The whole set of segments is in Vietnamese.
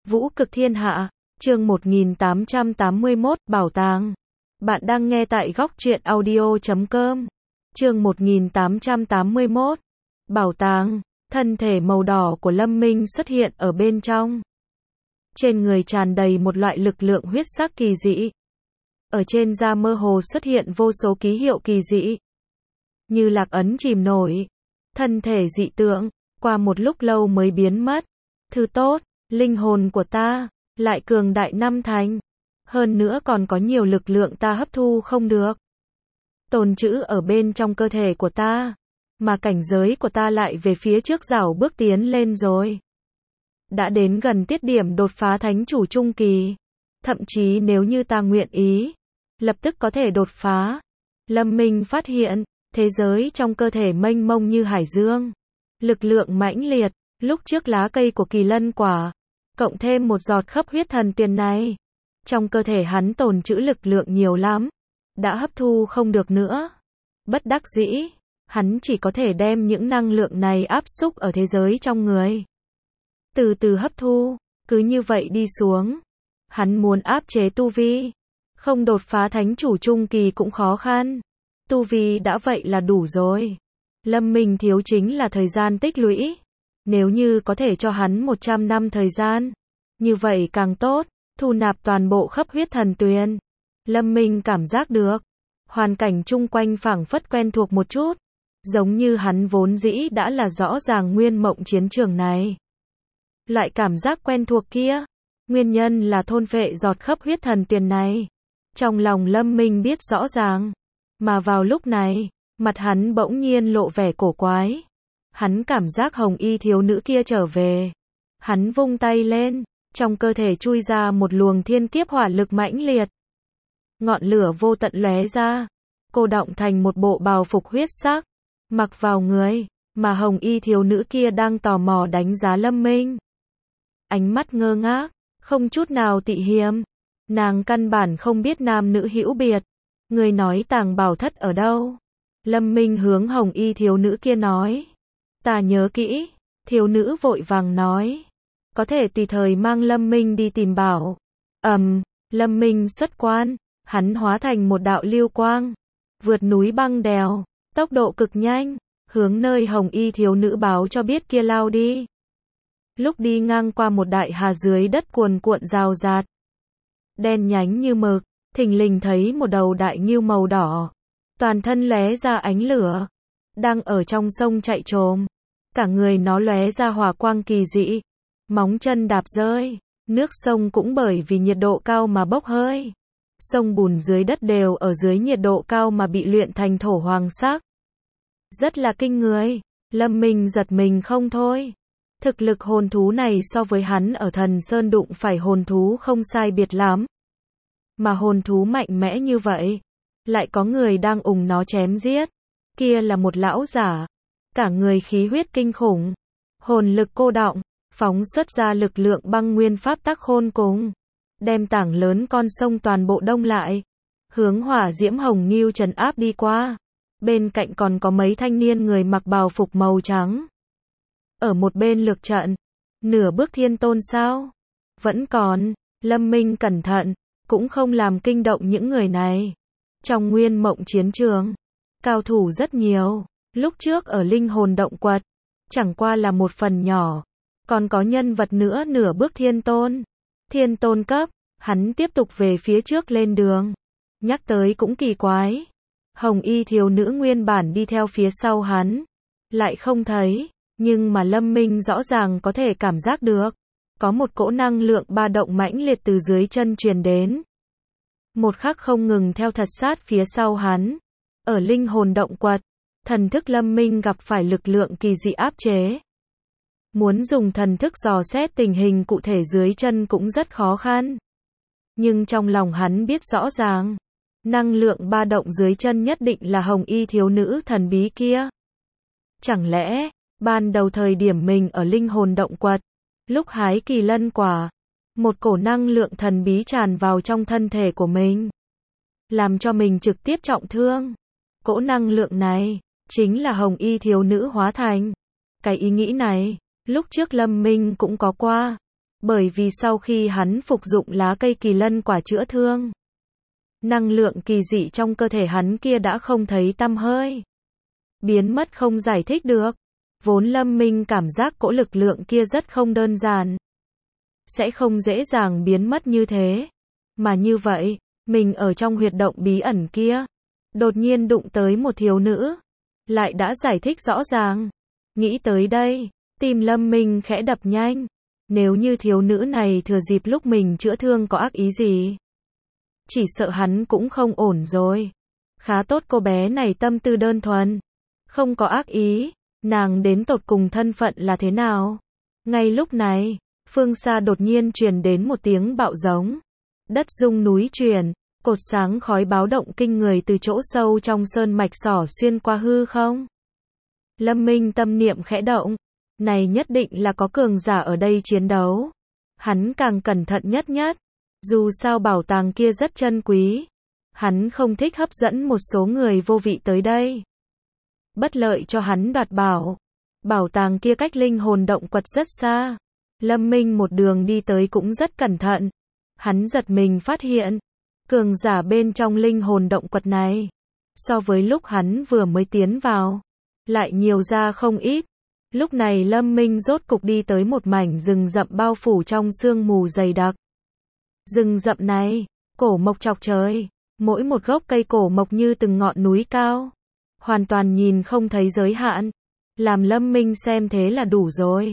Vũ cực thiên hạ, chương 1881, Bảo tàng. Bạn đang nghe tại góc truyện audio.com. Chương 1881, Bảo tàng. Thân thể màu đỏ của Lâm Minh xuất hiện ở bên trong. Trên người tràn đầy một loại lực lượng huyết sắc kỳ dị. Ở trên da mơ hồ xuất hiện vô số ký hiệu kỳ dị. Như lạc ấn chìm nổi. Thân thể dị tượng, qua một lúc lâu mới biến mất. Thứ tốt, linh hồn của ta, lại cường đại năm thành. Hơn nữa còn có nhiều lực lượng ta hấp thu không được. Tồn trữ ở bên trong cơ thể của ta. Mà cảnh giới của ta lại về phía trước rảo bước tiến lên rồi. Đã đến gần tiết điểm đột phá thánh chủ trung kỳ. Thậm chí nếu như ta nguyện ý, lập tức có thể đột phá. Lâm Minh phát hiện, thế giới trong cơ thể mênh mông như hải dương. Lực lượng mãnh liệt, lúc trước lá cây của kỳ lân quả, cộng thêm một giọt khắp huyết thần tiền này. Trong cơ thể hắn tồn trữ lực lượng nhiều lắm, đã hấp thu không được nữa. Bất đắc dĩ, hắn chỉ có thể đem những năng lượng này áp xúc ở thế giới trong người. Từ từ hấp thu, cứ như vậy đi xuống. Hắn muốn áp chế tu vi, không đột phá thánh chủ trung kỳ cũng khó khăn. Tu vi đã vậy là đủ rồi. Lâm Minh thiếu chính là thời gian tích lũy. Nếu như có thể cho hắn 100 năm thời gian, như vậy càng tốt, thu nạp toàn bộ khắp huyết thần tuyền. Lâm Minh cảm giác được, hoàn cảnh chung quanh phảng phất quen thuộc một chút, giống như hắn vốn dĩ đã là rõ ràng nguyên mộng chiến trường này. Loại cảm giác quen thuộc kia, nguyên nhân là thôn phệ giọt khắp huyết thần tiền này. Trong lòng Lâm Minh biết rõ ràng, mà vào lúc này, mặt hắn bỗng nhiên lộ vẻ cổ quái. Hắn cảm giác hồng y thiếu nữ kia trở về. Hắn vung tay lên, trong cơ thể chui ra một luồng thiên kiếp hỏa lực mãnh liệt. Ngọn lửa vô tận lóe ra, cô đọng thành một bộ bào phục huyết sắc, mặc vào người, mà hồng y thiếu nữ kia đang tò mò đánh giá Lâm Minh. Ánh mắt ngơ ngác, không chút nào tị hiềm. Nàng căn bản không biết nam nữ hữu biệt. Người nói tàng bảo thất ở đâu? Lâm Minh hướng hồng y thiếu nữ kia nói. Ta nhớ kỹ. Thiếu nữ vội vàng nói. Có thể tùy thời mang Lâm Minh đi tìm bảo. Lâm Minh xuất quan. Hắn hóa thành một đạo lưu quang. Vượt núi băng đèo. Tốc độ cực nhanh. Hướng nơi hồng y thiếu nữ báo cho biết kia lao đi. Lúc đi ngang qua một đại hà dưới đất cuồn cuộn rào rạt. Đen nhánh như mực. Thình lình thấy một đầu đại ngưu màu đỏ. Toàn thân lóe ra ánh lửa. Đang ở trong sông chạy trồm. Cả người nó lóe ra hỏa quang kỳ dị. Móng chân đạp rơi. Nước sông cũng bởi vì nhiệt độ cao mà bốc hơi. Sông bùn dưới đất đều ở dưới nhiệt độ cao mà bị luyện thành thổ hoàng sắc. Rất là kinh người. Lâm Minh giật mình không thôi. Thực lực hồn thú này so với hắn ở Thần Sơn đụng phải hồn thú không sai biệt lắm. Mà hồn thú mạnh mẽ như vậy, lại có người đang ùng nó chém giết. Kia là một lão giả, cả người khí huyết kinh khủng, hồn lực cô đọng, phóng xuất ra lực lượng băng nguyên pháp tắc khôn cùng, đem tảng lớn con sông toàn bộ đông lại, hướng hỏa diễm hồng ngưu trấn áp đi qua. Bên cạnh còn có mấy thanh niên người mặc bào phục màu trắng. Ở một bên lược trận, nửa bước thiên tôn sao? Vẫn còn. Lâm Minh cẩn thận, cũng không làm kinh động những người này. Trong nguyên mộng chiến trường, cao thủ rất nhiều. Lúc trước ở linh hồn động quật, chẳng qua là một phần nhỏ. Còn có nhân vật nữa nửa bước thiên tôn. Thiên tôn cấp, hắn tiếp tục về phía trước lên đường. Nhắc tới cũng kỳ quái. Hồng y thiếu nữ nguyên bản đi theo phía sau hắn. Lại không thấy, nhưng mà Lâm Minh rõ ràng có thể cảm giác được. Có một cỗ năng lượng ba động mãnh liệt từ dưới chân truyền đến. Một khắc không ngừng theo thật sát phía sau hắn. Ở linh hồn động quật, thần thức Lâm Minh gặp phải lực lượng kỳ dị áp chế. Muốn dùng thần thức dò xét tình hình cụ thể dưới chân cũng rất khó khăn. Nhưng trong lòng hắn biết rõ ràng, năng lượng ba động dưới chân nhất định là hồng y thiếu nữ thần bí kia. Chẳng lẽ, ban đầu thời điểm mình ở linh hồn động quật, lúc hái kỳ lân quả, một cổ năng lượng thần bí tràn vào trong thân thể của mình, làm cho mình trực tiếp trọng thương. Cỗ năng lượng này, chính là hồng y thiếu nữ hóa thành. Cái ý nghĩ này, lúc trước Lâm Minh cũng có qua. Bởi vì sau khi hắn phục dụng lá cây kỳ lân quả chữa thương, năng lượng kỳ dị trong cơ thể hắn kia đã không thấy tăm hơi. Biến mất không giải thích được. Vốn Lâm Minh cảm giác cỗ lực lượng kia rất không đơn giản. Sẽ không dễ dàng biến mất như thế. Mà như vậy, mình ở trong huyệt động bí ẩn kia, đột nhiên đụng tới một thiếu nữ. Lại đã giải thích rõ ràng. Nghĩ tới đây, tim Lâm Minh khẽ đập nhanh. Nếu như thiếu nữ này thừa dịp lúc mình chữa thương có ác ý gì, chỉ sợ hắn cũng không ổn rồi. Khá tốt cô bé này tâm tư đơn thuần, không có ác ý. Nàng đến tột cùng thân phận là thế nào? Ngay lúc này, phương xa đột nhiên truyền đến một tiếng bạo giống. Đất rung núi chuyển, cột sáng khói báo động kinh người từ chỗ sâu trong sơn mạch xỏ xuyên qua hư không. Lâm Minh tâm niệm khẽ động. Này nhất định là có cường giả ở đây chiến đấu. Hắn càng cẩn thận nhất. Dù sao bảo tàng kia rất chân quý. Hắn không thích hấp dẫn một số người vô vị tới đây. Bất lợi cho hắn đoạt bảo. Bảo tàng kia cách linh hồn động quật rất xa. Lâm Minh một đường đi tới cũng rất cẩn thận. Hắn giật mình phát hiện, cường giả bên trong linh hồn động quật này, so với lúc hắn vừa mới tiến vào, lại nhiều ra không ít. Lúc này Lâm Minh rốt cục đi tới một mảnh rừng rậm bao phủ trong sương mù dày đặc. Rừng rậm này, cổ mộc chọc trời, mỗi một gốc cây cổ mộc như từng ngọn núi cao, hoàn toàn nhìn không thấy giới hạn, làm Lâm Minh xem thế là đủ rồi.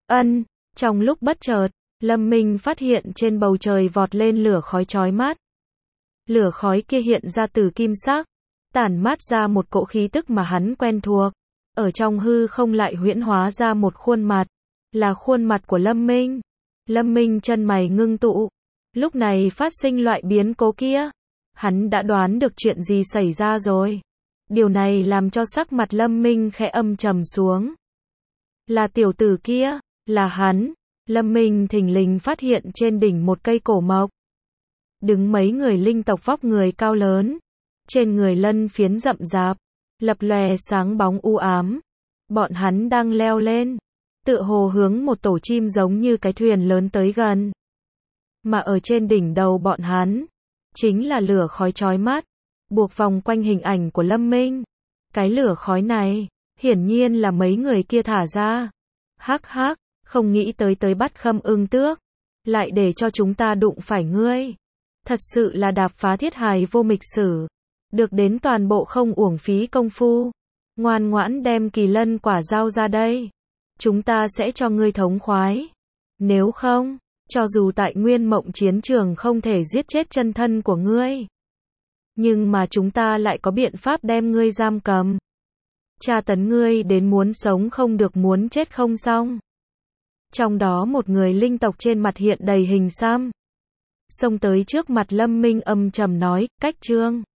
Trong lúc bất chợt, Lâm Minh phát hiện trên bầu trời vọt lên lửa khói chói mắt. Lửa khói kia hiện ra từ kim sắc, tản mát ra một cỗ khí tức mà hắn quen thuộc. Ở trong hư không lại huyễn hóa ra một khuôn mặt, là khuôn mặt của Lâm Minh. Lâm Minh chân mày ngưng tụ, lúc này phát sinh loại biến cố kia. Hắn đã đoán được chuyện gì xảy ra rồi. Điều này làm cho sắc mặt Lâm Minh khẽ âm trầm xuống. Là tiểu tử kia, là hắn. Lâm Minh thình lình phát hiện trên đỉnh một cây cổ mộc, đứng mấy người linh tộc vóc người cao lớn, trên người lân phiến rậm rạp, lập lòe sáng bóng u ám. Bọn hắn đang leo lên, tựa hồ hướng một tổ chim giống như cái thuyền lớn tới gần. Mà ở trên đỉnh đầu bọn hắn, chính là lửa khói chói mắt, buộc vòng quanh hình ảnh của Lâm Minh. Cái lửa khói này, hiển nhiên là mấy người kia thả ra. Hắc hắc, không nghĩ tới bắt Khâm Ưng Tước, lại để cho chúng ta đụng phải ngươi. Thật sự là đạp phá thiết hài vô mịch sử. Được đến toàn bộ không uổng phí công phu. Ngoan ngoãn đem kỳ lân quả giao ra đây. Chúng ta sẽ cho ngươi thống khoái. Nếu không, cho dù tại Nguyên Mộng chiến trường không thể giết chết chân thân của ngươi, nhưng mà chúng ta lại có biện pháp đem ngươi giam cầm. Tra tấn ngươi đến muốn sống không được muốn chết không xong. Trong đó một người linh tộc trên mặt hiện đầy hình xăm. Xông tới trước mặt Lâm Minh âm trầm nói, cách trương.